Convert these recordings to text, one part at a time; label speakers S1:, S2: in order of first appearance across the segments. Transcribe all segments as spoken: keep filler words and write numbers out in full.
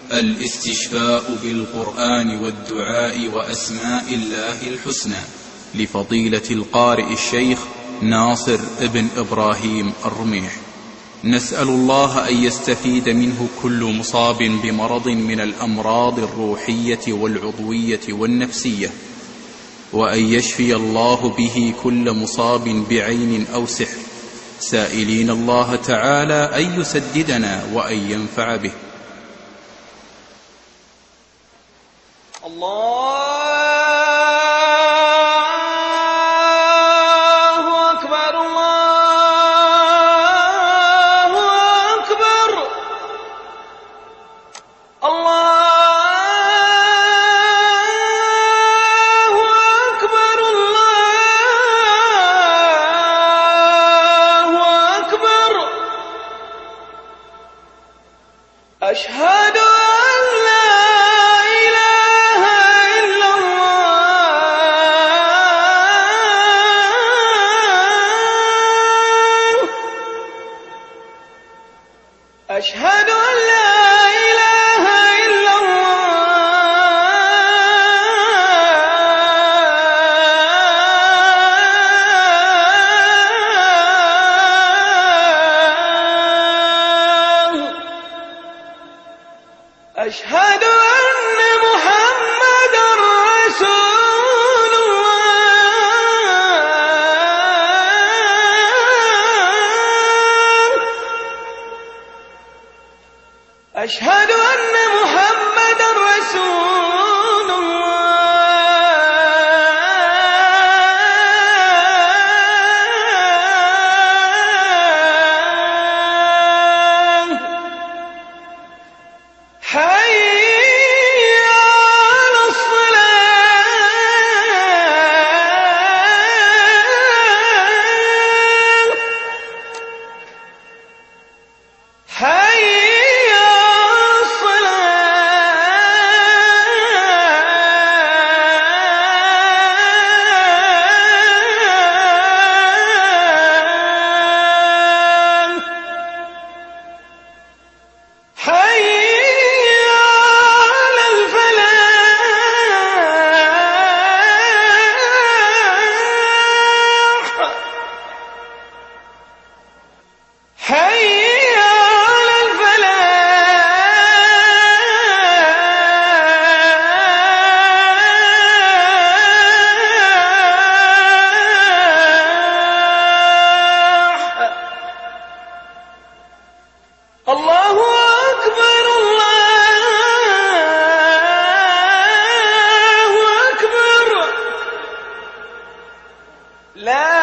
S1: الاستشفاء بالقرآن والدعاء وأسماء الله الحسنى، لفضيلة القارئ الشيخ ناصر ابن إبراهيم الرميح. نسأل الله أن يستفيد منه كل مصاب بمرض من الأمراض الروحية والعضوية والنفسية، وأن يشفي الله به كل مصاب بعين أو سحر، سائلين الله تعالى أن يسددنا وأن ينفع به.
S2: الله أكبر الله أكبر الله أكبر الله أكبر. أشهد أن لا أشهد أن لا إله إلا الله. أشهد أن محمدًا رسول الله. أشهد أن محمدًا رسول الله. حي على الصلاة. حي الله أكبر الله أكبر. لا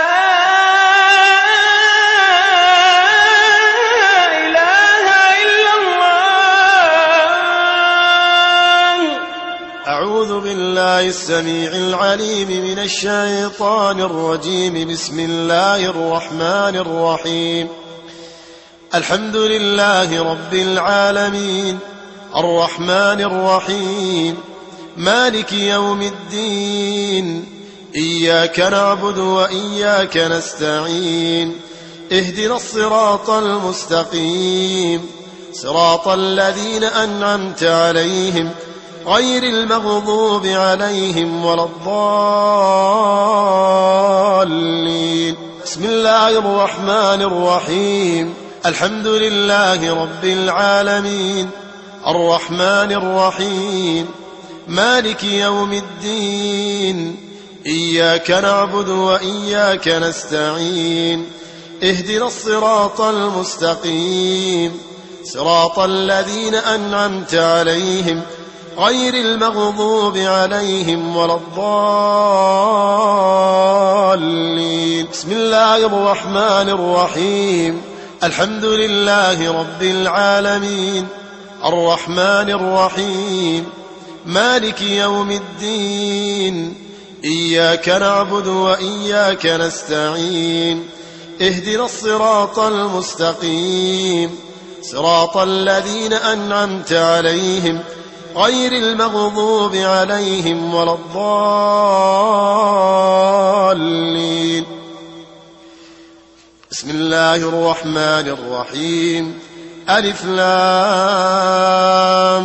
S2: إله إلا الله.
S3: أعوذ بالله السميع العليم من الشيطان الرجيم. بسم الله الرحمن الرحيم. الحمد لله رب العالمين، الرحمن الرحيم، مالك يوم الدين، إياك نعبد وإياك نستعين، اهدنا الصراط المستقيم، صراط الذين أنعمت عليهم غير المغضوب عليهم ولا الضالين. بسم الله الرحمن الرحيم. الحمد لله رب العالمين، الرحمن الرحيم، مالك يوم الدين، إياك نعبد وإياك نستعين، اهدنا الصراط المستقيم، صراط الذين أنعمت عليهم غير المغضوب عليهم ولا الضالين. بسم الله الرحمن الرحيم. الحمد لله رب العالمين، الرحمن الرحيم، مالك يوم الدين، إياك نعبد وإياك نستعين، اهدنا الصراط المستقيم، صراط الذين أنعمت عليهم غير المغضوب عليهم ولا الضالين. بسم الله الرحمن الرحيم. ألف لام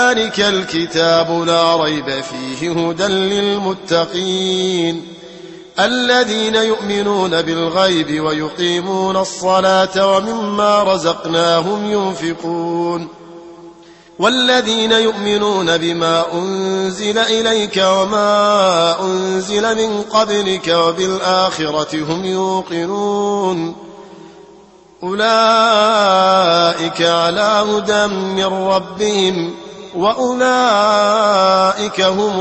S3: ذلك الكتاب لا ريب فيه هدى للمتقين الذين يؤمنون بالغيب ويقيمون الصلاة ومما رزقناهم ينفقون والذين يؤمنون بما أنزل إليك وما أنزل من قبلك وبالآخرة هم يوقنون أولئك على هدى من ربهم وأولئك هم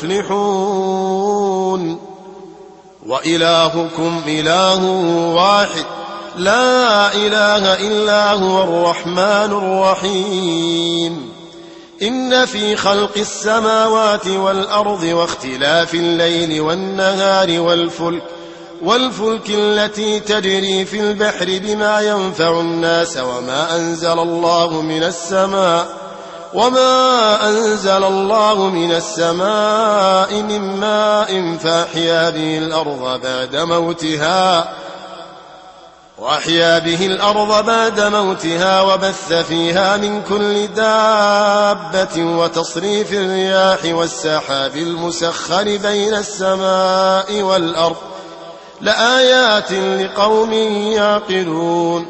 S3: المفلحون وإلهكم إله واحد لا إله إلا هو الرحمن الرحيم إن في خلق السماوات والأرض واختلاف الليل والنهار والفلك والفلك التي تجري في البحر بما ينفع الناس وما أنزل الله من السماء وما أنزل الله من السماء من ماء فأحيا به الأرض بعد موتها وأحيا به الأرض بعد موتها وبث فيها من كل دابة وتصريف الرياح والسحاب المسخر بين السماء والأرض لآيات لقوم يعقلون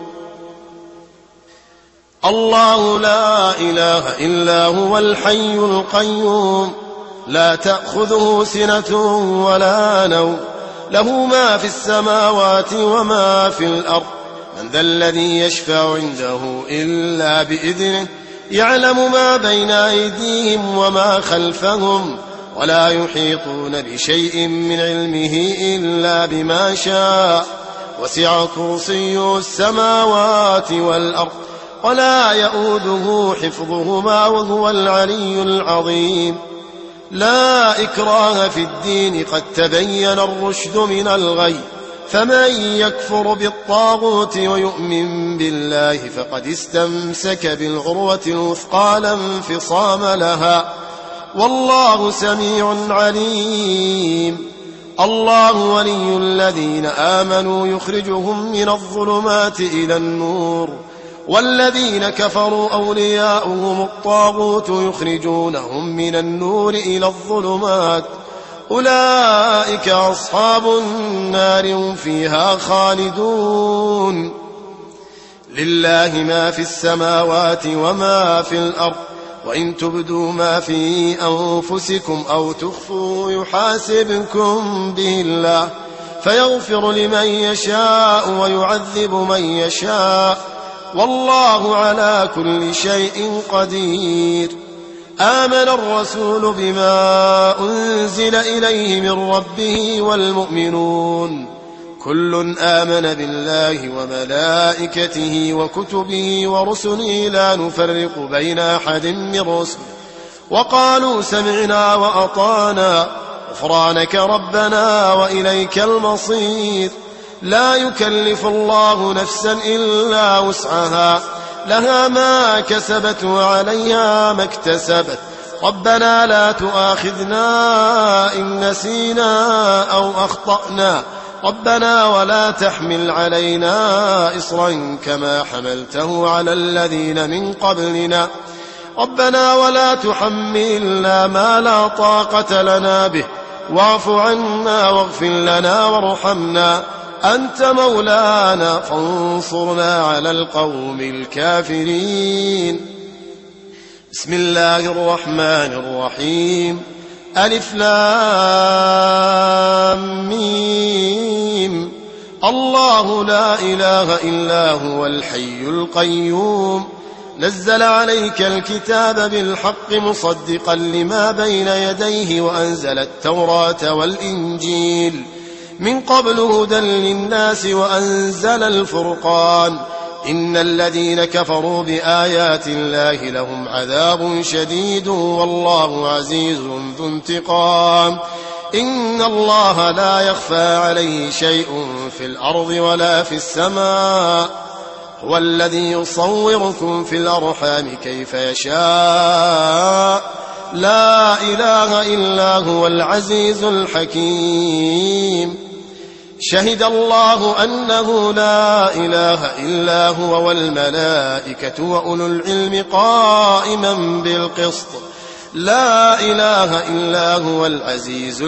S3: الله لا إله إلا هو الحي القيوم لا تأخذه سنة ولا نوم له ما في السماوات وما في الأرض من ذا الذي يشفع عنده إلا بإذنه يعلم ما بين أيديهم وما خلفهم ولا يحيطون بشيء من علمه إلا بما شاء وسع كرسيه السماوات والأرض ولا يؤوده حفظهما وهو العلي العظيم لا إكراه في الدين قد تبين الرشد من الغي فمن يكفر بالطاغوت ويؤمن بالله فقد استمسك بالعروة الوثقى لا انفصام لها والله سميع عليم الله ولي الذين آمنوا يخرجهم من الظلمات إلى النور والذين كفروا أولياؤهم الطاغوت يخرجونهم من النور إلى الظلمات أولئك أصحاب النار هم فيها خالدون لله ما في السماوات وما في الأرض وإن تبدوا ما في أنفسكم أو تخفوا يحاسبكم به الله فيغفر لمن يشاء ويعذب من يشاء والله على كل شيء قدير آمن الرسول بما أنزل إليه من ربه والمؤمنون كل آمن بالله وملائكته وكتبه ورسله لا نفرق بين أحد من رسله وقالوا سمعنا وأطعنا غفرانك ربنا وإليك المصير لا يكلف الله نفسا إلا وسعها لها ما كسبت وعليها ما اكتسبت ربنا لا تؤاخذنا إن نسينا أو أخطأنا ربنا ولا تحمل علينا إصرا كما حملته على الذين من قبلنا ربنا ولا تحملنا ما لا طاقة لنا به واعف عنا واغفر لنا وارحمنا أنت مولانا فانصرنا على القوم الكافرين بسم الله الرحمن الرحيم ألف لام ميم الله لا إله إلا هو الحي القيوم نزل عليك الكتاب بالحق مصدقا لما بين يديه وأنزل التوراة والإنجيل من قبل هدى للناس وأنزل الفرقان إن الذين كفروا بآيات الله لهم عذاب شديد والله عزيز ذو انتقام إن الله لا يخفى عليه شيء في الأرض ولا في السماء هو الذي يصوركم في الأرحام كيف يشاء لا إله إلا هو العزيز الحكيم شهد الله أنه لا إله إلا هو والملائكة وأولو العلم قائما بالقسط لا إله إلا هو العزيز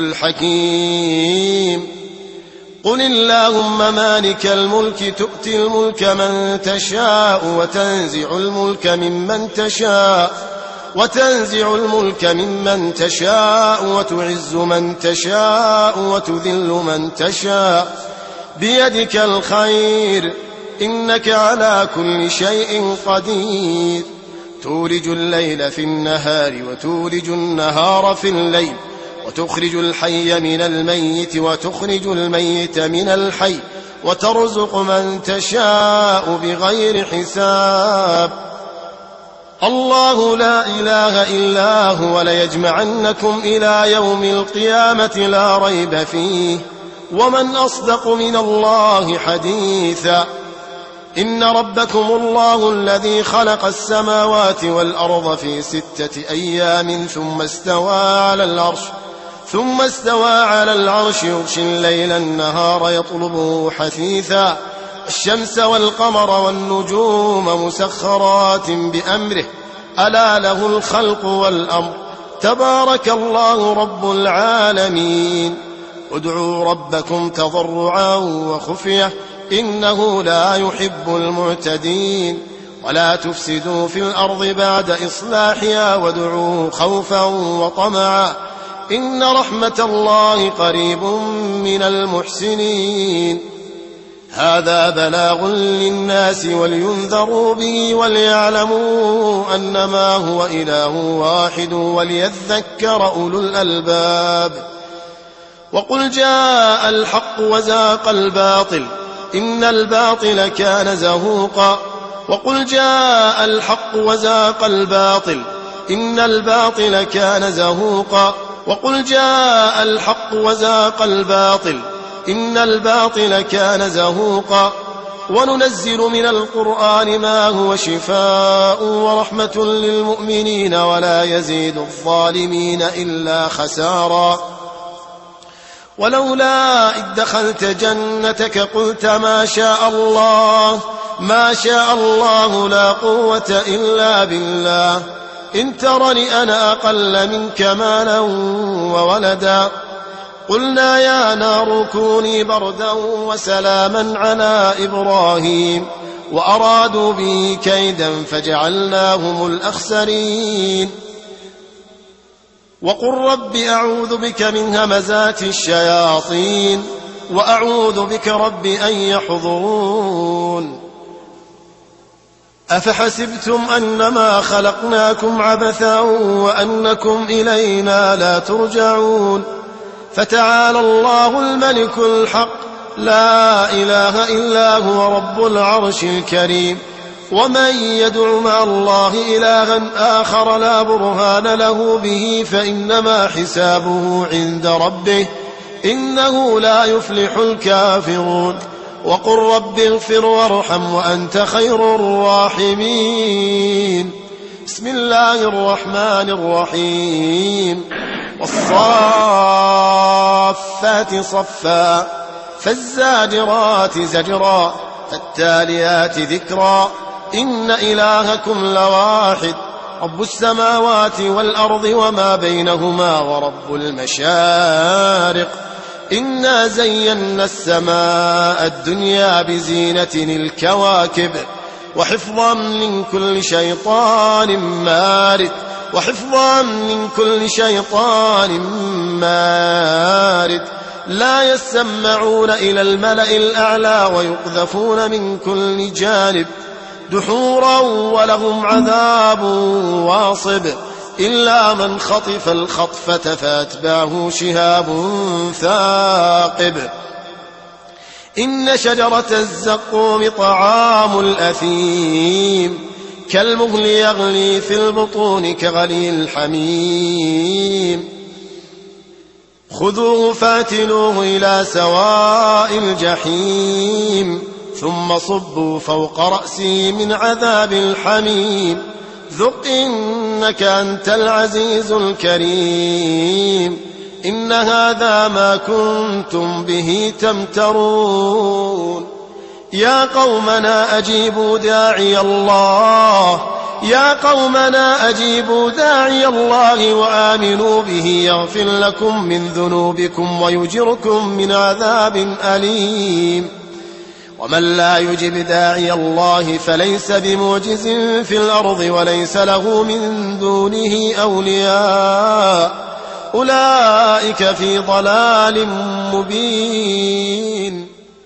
S3: الحكيم قل اللهم مالك الملك تؤتي الملك من تشاء وتنزع الملك ممن تشاء وتنزع الملك ممن تشاء وتعز من تشاء وتذل من تشاء بيدك الخير إنك على كل شيء قدير تولج الليل في النهار وتولج النهار في الليل وتخرج الحي من الميت وتخرج الميت من الحي وترزق من تشاء بغير حساب الله لا إله إلا هو ليجمعنكم إلى يوم القيامة لا ريب فيه ومن أصدق من الله حديثا إن ربكم الله الذي خلق السماوات والأرض في ستة أيام ثم استوى على العرش ثم استوى على العرش يغشي الليل النهار يطلبه حثيثا الشمس والقمر والنجوم مسخرات بأمره ألا له الخلق والأمر تبارك الله رب العالمين ادعوا ربكم تضرعا وخفية إنه لا يحب المعتدين ولا تفسدوا في الأرض بعد إصلاحها وادعوه خوفا وطمعا إن رحمة الله قريب من المحسنين هذا بلاغ للناس ولينذروا به وليعلموا أنما هو إله واحد وليذكر أولو الألباب وقل جاء الحق وزاق الباطل إن الباطل كان زهوقا وقل جاء الحق وزاق الباطل إن الباطل كان زهوقا وقل جاء الحق وزاق الباطل إن الباطل كان زهوقا وننزل من القرآن ما هو شفاء ورحمة للمؤمنين ولا يزيد الظالمين إلا خسارا ولولا إذ دخلت جنتك قلت ما شاء الله ما شاء الله لا قوة إلا بالله إن ترني أنا أقل منك مالا وولدا قلنا يا نار كوني بردا وسلاما على إبراهيم وأرادوا به كيدا فجعلناهم الأخسرين وقل رب أعوذ بك من همزات الشياطين وأعوذ بك رب أن يحضرون أفحسبتم أنما خلقناكم عبثا وأنكم إلينا لا ترجعون فتعالى الله الملك الحق لا إله إلا هو رب العرش الكريم ومن يدع مع الله إلها آخر لا برهان له به فإنما حسابه عند ربه إنه لا يفلح الكافرون وقل رب اغفر وارحم وأنت خير الراحمين بسم الله الرحمن الرحيم والصافات صفا فالزاجرات زجرا فالتاليات ذكرا إن إلهكم لواحد رب السماوات والأرض وما بينهما ورب المشارق إنا زينا السماء الدنيا بزينة الكواكب وحفظا من كل شيطان مارد وحفظا من كل شيطان مارد لا يسمعون إلى الملأ الأعلى ويقذفون من كل جانب دحورا ولهم عذاب واصب إلا من خطف الخطفة فأتبعه شهاب ثاقب إن شجرة الزقوم طعام الأثيم كالمهل يغلي في البطون كغلي الحميم خذوه فاتلوه إلى سواء الجحيم ثم صبوا فوق رأسه من عذاب الحميم ذق إنك أنت العزيز الكريم إن هذا ما كنتم به تمترون يا قومنا أجيبوا داعي الله يا قومنا أجيبوا داعي الله وآمنوا به يغفر لكم من ذنوبكم ويجركم من عذاب أليم ومن لا يجب داعي الله فليس بمعجز في الأرض وليس له من دونه أولياء أولئك في ضلال مبين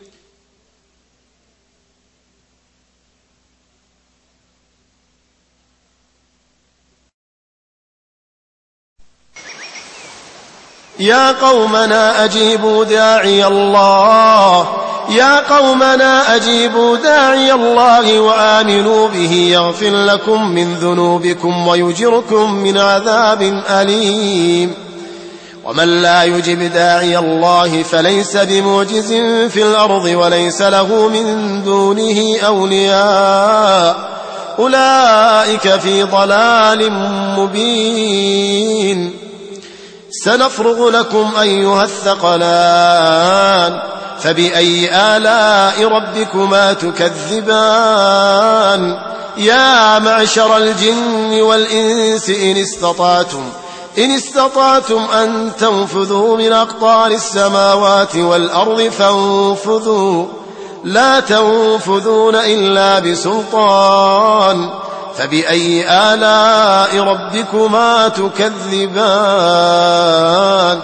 S3: يا قومنا أجيبوا داعي الله يا قومنا أجيبوا داعي الله وآمنوا به يغفر لكم من ذنوبكم ويجركم من عذاب أليم ومن لا يجب داعي الله فليس بمعجز في الأرض وليس له من دونه أولياء أولئك في ضلال مبين سنفرغ لكم أيها الثقلان فبأي آلاء ربكما تكذبان يا معشر الجن والإنس إن استطعتم إن استطعتم أن تنفذوا من أقطار السماوات والأرض فانفذوا لا تنفذون إلا بسلطان فبأي آلاء ربكما تكذبان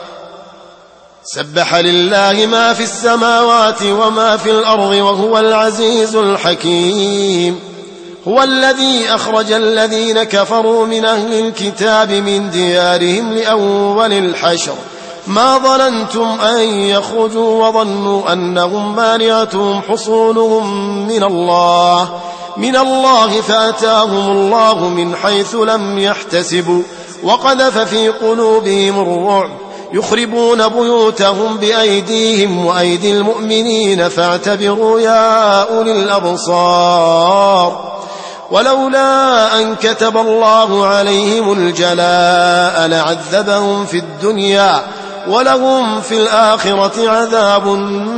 S3: سبح لله ما في السماوات وما في الأرض وهو العزيز الحكيم هو الذي أخرج الذين كفروا من أهل الكتاب من ديارهم لأول الحشر ما ظننتم أن يخرجوا وظنوا أنهم مانعتهم حصونهم من الله من الله فأتاهم الله من حيث لم يحتسبوا وقذف في قلوبهم الرعب يخربون بيوتهم بأيديهم وأيدي المؤمنين فاعتبروا يا أولي الأبصار ولولا أن كتب الله عليهم الجلاء لعذبهم في الدنيا ولهم في الآخرة عذاب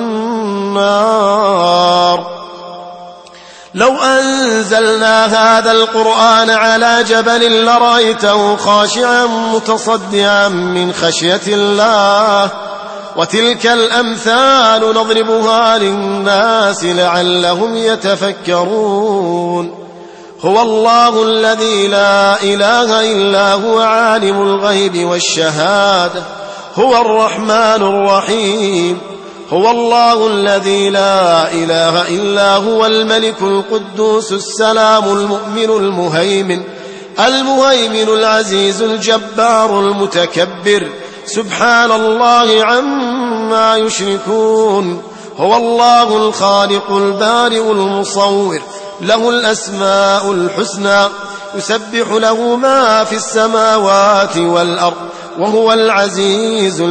S3: النار لو أنزلنا هذا القرآن على جبل لرأيته خاشعا متصدعا من خشية الله وتلك الأمثال نضربها للناس لعلهم يتفكرون هو الله الذي لا إله إلا هو عالم الغيب والشهادة هو الرحمن الرحيم هو الله الذي لا إله إلا هو الملك القدوس السلام المؤمن المهيمن المهيمن العزيز الجبار المتكبر سبحان الله عما يشركون هو الله الخالق البارئ المصور له الأسماء الحسنى يسبح له ما في السماوات والأرض وهو العزيز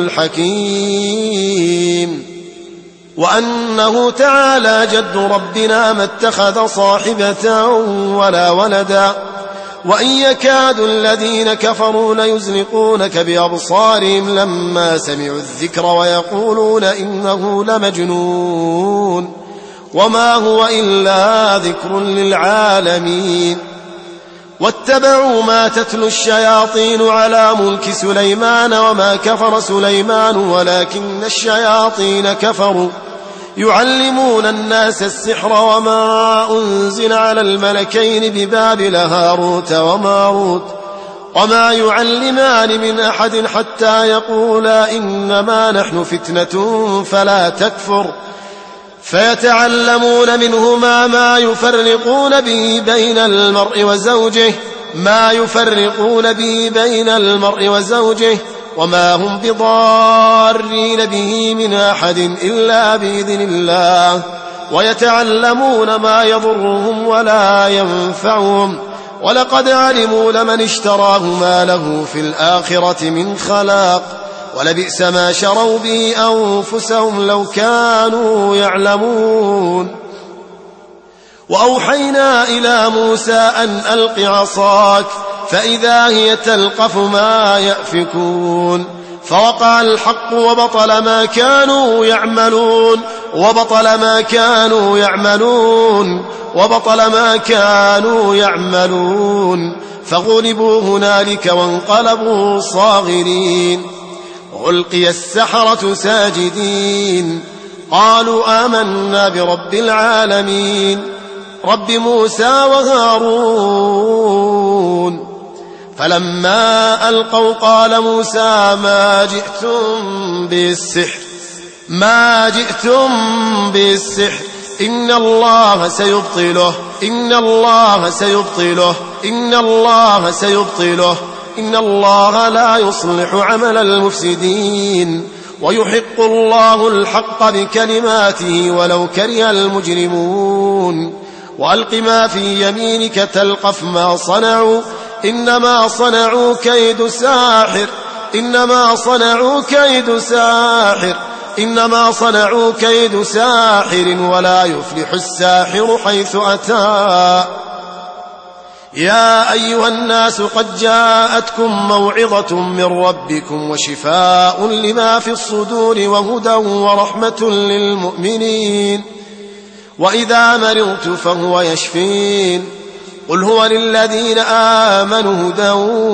S3: الحكيم وأنه تعالى جد ربنا ما اتخذ صاحبة ولا ولدا وإن يكاد الذين كفروا ليزلقونك بأبصارهم لما سمعوا الذكر ويقولون إنه لمجنون وما هو إلا ذكر للعالمين واتبعوا ما تتلو الشياطين على ملك سليمان وما كفر سليمان ولكن الشياطين كفروا يعلمون الناس السحر وما أنزل على الملكين ببابل هاروت وماروت وما يعلمان من أحد حتى يقولا إنما نحن فتنة فلا تكفر فيتعلمون منهما ما يفرقون به بين المرء وزوجه ما يفرقون به بين المرء وزوجه وما هم بضارين به من أحد إلا بإذن الله ويتعلمون ما يضرهم ولا ينفعهم ولقد علموا لمن اشتراه ما له في الآخرة من خلاق ولبئس ما شروا به أنفسهم لو كانوا يعلمون وأوحينا إلى موسى أن ألق عصاك فإذا هي تلقف ما يأفكون فوقع الحق وبطل ما كانوا يعملون وبطل ما كانوا يعملون وبطل ما كانوا يعملون فغلبوا هنالك وانقلبوا صاغرين وألقي السحرة ساجدين قالوا آمنا برب العالمين رب موسى وهارون فلما ألقوا قال موسى ما جئتم بالسحر ما جئتم بالسحر إن الله سيبطله إن الله سيبطله إن الله سيبطله إن الله لا يصلح عمل المفسدين ويحق الله الحق بكلماته ولو كره المجرمون وألق ما في يمينك تلقف ما صنعوا إنما صنعوا كيد ساحر إنما صنعوا كيد ساحر إنما صنعوا كيد ساحر ولا يفلح الساحر حيث أتى يا أيها الناس قد جاءتكم موعظة من ربكم وشفاء لما في الصدور وهدى ورحمة للمؤمنين وإذا مرضت فهو يشفين قل هو للذين آمنوا هدى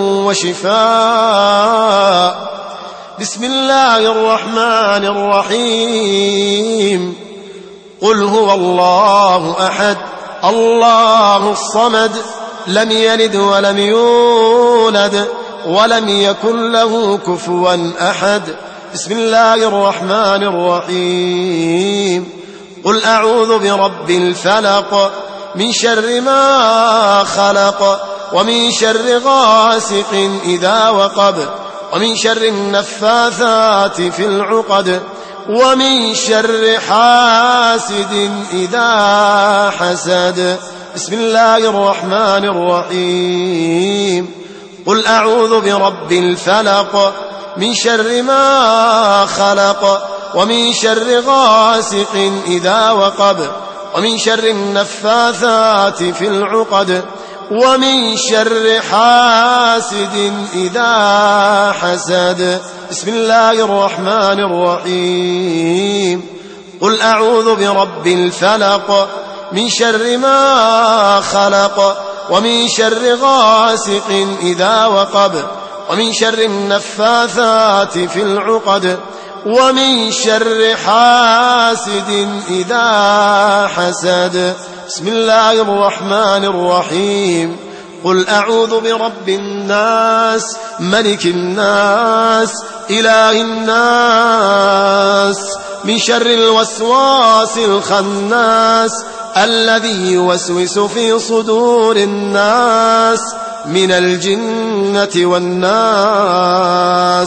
S3: وشفاء بسم الله الرحمن الرحيم قل هو الله أحد الله الصمد لم يلد ولم يولد ولم يكن له كفوا أحد بسم الله الرحمن الرحيم قل أعوذ برب الفلق من شر ما خلق ومن شر غاسق إذا وقب ومن شر النفاثات في العقد ومن شر حاسد إذا حسد بسم الله الرحمن الرحيم قل أعوذ برب الفلق من شر ما خلق ومن شر غاسق إذا وقب ومن شر النفاثات في العقد ومن شر حاسد إذا حسد بسم الله الرحمن الرحيم قل أعوذ برب الفلق من شر ما خلق ومن شر غاسق إذا وقب ومن شر النفاثات في العقد ومن شر حاسد إذا حسد بسم الله الرحمن الرحيم قل أعوذ برب الناس ملك الناس إله الناس من شر الوسواس الخناس الذي يوسوس في صدور الناس من الجنة والناس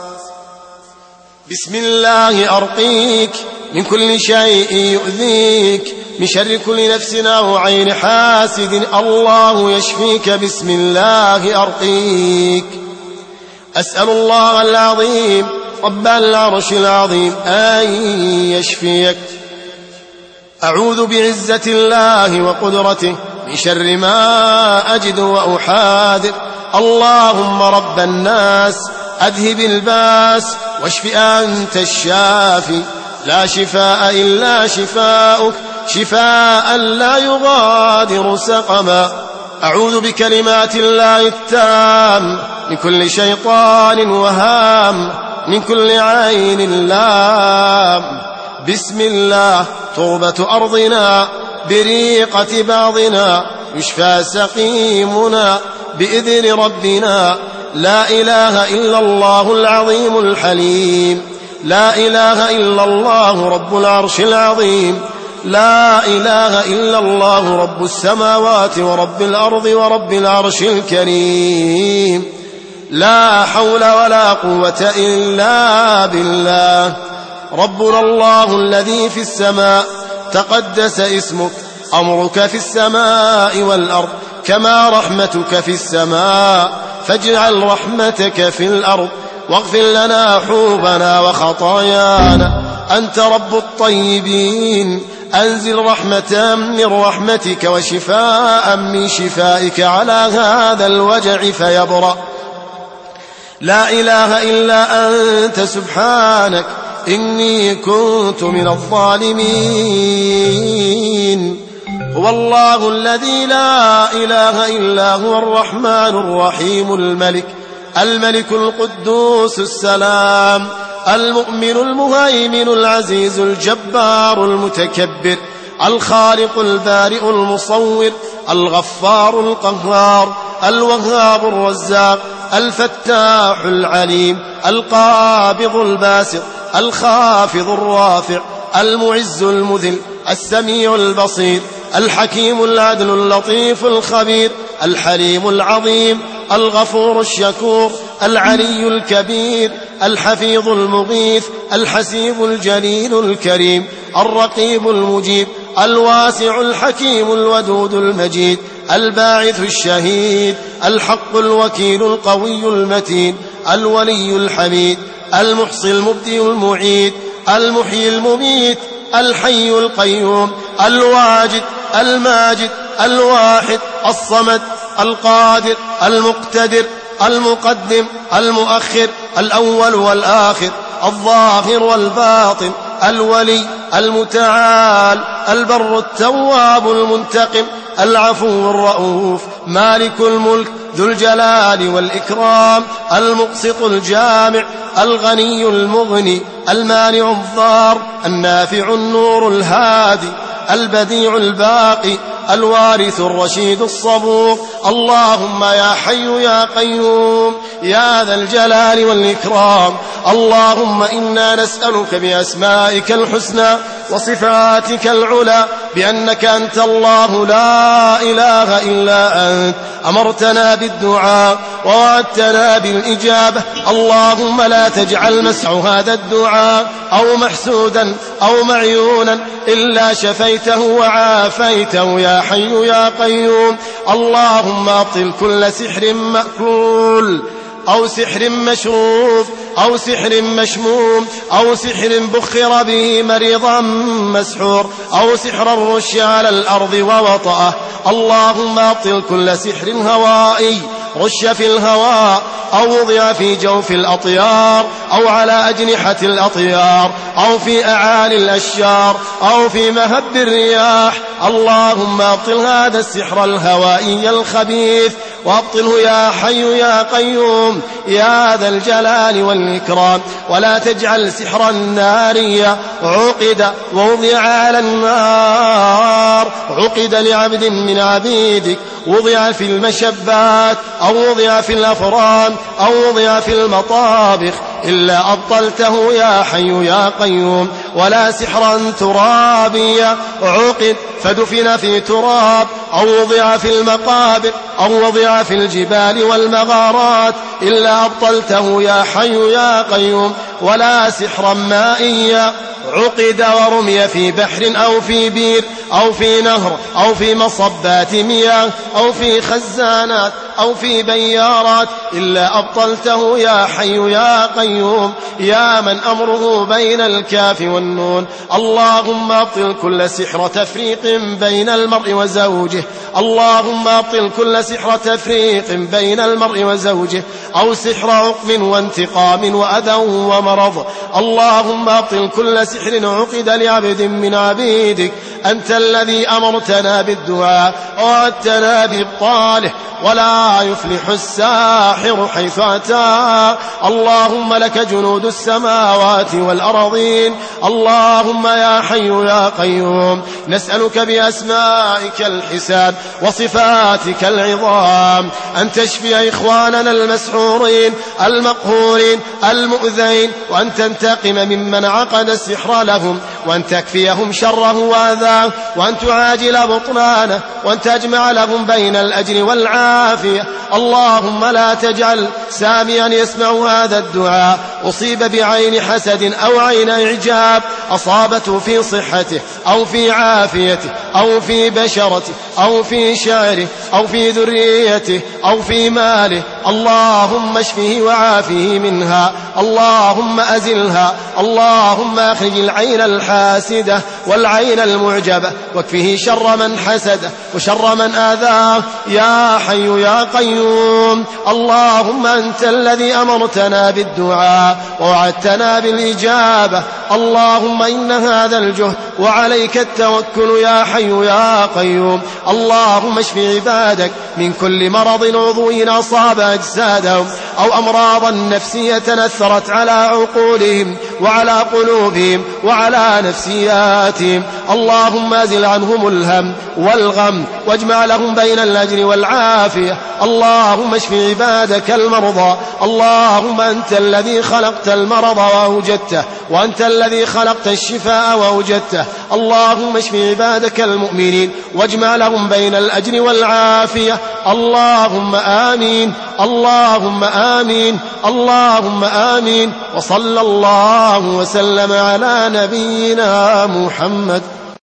S3: بسم الله أرقيك من كل شيء يؤذيك من شر كل نفس أو عين حاسد الله يشفيك بسم الله أرقيك أسأل الله العظيم رب العرش العظيم أن يشفيك أعوذ بعزة الله وقدرته من شر ما أجد وأحاذر اللهم رب الناس أذهب الباس واشف أنت الشافي لا شفاء إلا شفاؤك شفاء لا يغادر سقما أعوذ بكلمات الله التام من كل شيطان وهام من كل عين لام بسم الله تربة أرضنا بريقة بعضنا يشفى سقيمنا بإذن ربنا لا إله إلا الله العظيم الحليم لا إله إلا الله رب العرش العظيم لا إله إلا الله رب السماوات ورب الأرض ورب العرش الكريم لا حول ولا قوة إلا بالله ربنا الله الذي في السماء تقدس اسمك أمرك في السماء والأرض كما رحمتك في السماء فاجعل رحمتك في الأرض واغفر لنا حوبنا وخطايانا أنت رب الطيبين أنزل رحمة من رحمتك وشفاء من شفائك على هذا الوجع فيبرأ لا إله إلا أنت سبحانك إني كنت من الظالمين. هو الله الذي لا إله إلا هو الرحمن الرحيم الملك الملك القدوس السلام المؤمن المهيمن العزيز الجبار المتكبر الخالق البارئ المصور الغفار القهار الوهاب الرزاق الفتاح العليم القابض الباسط الخافض الرافع المعز المذل السميع البصير الحكيم العدل اللطيف الخبير الحليم العظيم الغفور الشكور العلي الكبير الحفيظ المغيث الحسيب الجليل الكريم الرقيب المجيب الواسع الحكيم الودود المجيد الباعث الشهيد الحق الوكيل القوي المتين الولي الحميد المحصي المبدئ المعيد المحيي المميت الحي القيوم الواجد الماجد الواحد الصمد القادر المقتدر المقدم المؤخر الأول والآخر الظاهر والباطن الولي المتعال البر التواب المنتقم العفو الرؤوف مالك الملك ذو الجلال والإكرام المقسط الجامع الغني المغني المانع الضار النافع النور الهادي البديع الباقي الوارث الرشيد الصبور. اللهم يا حي يا قيوم يا ذا الجلال والإكرام اللهم إنا نسألك بأسمائك الحسنى وصفاتك العلى بأنك أنت الله لا إله إلا أنت أمرتنا بالدعاء ووعدتنا بالإجابة. اللهم لا تجعل مسع هذا الدعاء أو محسودا أو معيونا إلا شفيته وعافيته يا حي يا قيوم. اللهم أبطل كل سحر مأكول أو سحر مشروف أو سحر مشموم أو سحر بخر به مريضا مسحور أو سحر الرش على الأرض ووطأه. اللهم أبطل كل سحر هوائي رش في الهواء أو وضع في جوف الأطيار أو على أجنحة الأطيار أو في أعالي الأشجار أو في مهب الرياح. اللهم أبطل هذا السحر الهوائي الخبيث وابطله يا حي يا قيوم يا ذا الجلال والإكرام. ولا تجعل سحرا ناريا عقد ووضع على النار عقد لعبد من عبيدك وضع في المشبات أو وضع في الأفران أو وضع في المطابخ إلا أبطلته يا حي يا قيوم. ولا سحرا ترابيا عقد فدفن في تراب أو وضع في المقابر أو وضع في الجبال والمغارات إلا أبطلته يا حي يا قيوم. ولا سحرا مائيا عقد ورمي في بحر أو في بير أو في نهر أو في مصبات مياه أو في خزانات أو في بيارات إلا أبطلته يا حي يا قيوم يا من أمره بين الكاف والنون. اللهم أبطل كل سحر تفريق بين المرء وزوجه. اللهم أبطل كل سحر تفريق بين المرء وزوجه أو سحر عقم وانتقام وأذى ومرض. اللهم أبطل كل سحر عقد لعبد من عبيدك. أنت الذي أمرتنا بالدعاء ووعدتنا بإبطاله ولا يفلح الساحر حيث أتى. اللهم لك جنود السماوات والأرضين. اللهم يا حي يا قيوم نسألك بأسمائك الحسان وصفاتك العظام أن تشفي إخواننا المسحورين المقهورين المؤذين وأن تنتقم ممن عقد السحر لهم وأن تكفيهم شره وأذاه وأن تعاجل بطلانه وأن تجمع لهم بين الأجر والعافية. اللهم لا تجعل سامعا يسمع هذا الدعاء أصيب بعين حسد أو عين إعجاب أصابته في صحته أو في عافيته أو في بشرته أو في شعره أو في ذريته أو في ماله. اللهم اشفه وعافه منها. اللهم أزلها. اللهم أخرج العين الحسد الحاسدة والعين المعجبة، واكفه شر من حسده وشر من آذاه يا حي يا قيوم. اللهم أنت الذي أمرتنا بالدعاء ووعدتنا بالإجابة، اللهم إن هذا الجهد وعليك التوكل يا حي يا قيوم. اللهم اشف عبادك من كل مرض عضوي أصاب أجسادهم أو أمراضا نفسية أثرت على عقولهم وعلى قلوبهم وعلى نفسياتهم. اللهم أزل عنهم الهم والغم واجمع لهم بين الأجر والعافية. اللهم اشف عبادك المرضى، اللهم أنت الذي خلقت المرض وأوجدته، وأنت الذي خلقت الشفاء وأوجدته. اللهم اشف عبادك المؤمنين واجمع لهم بين الأجر والعافية. اللهم آمين، اللهم آمين، اللهم آمين. وصلى الله وسلم على نبينا محمد.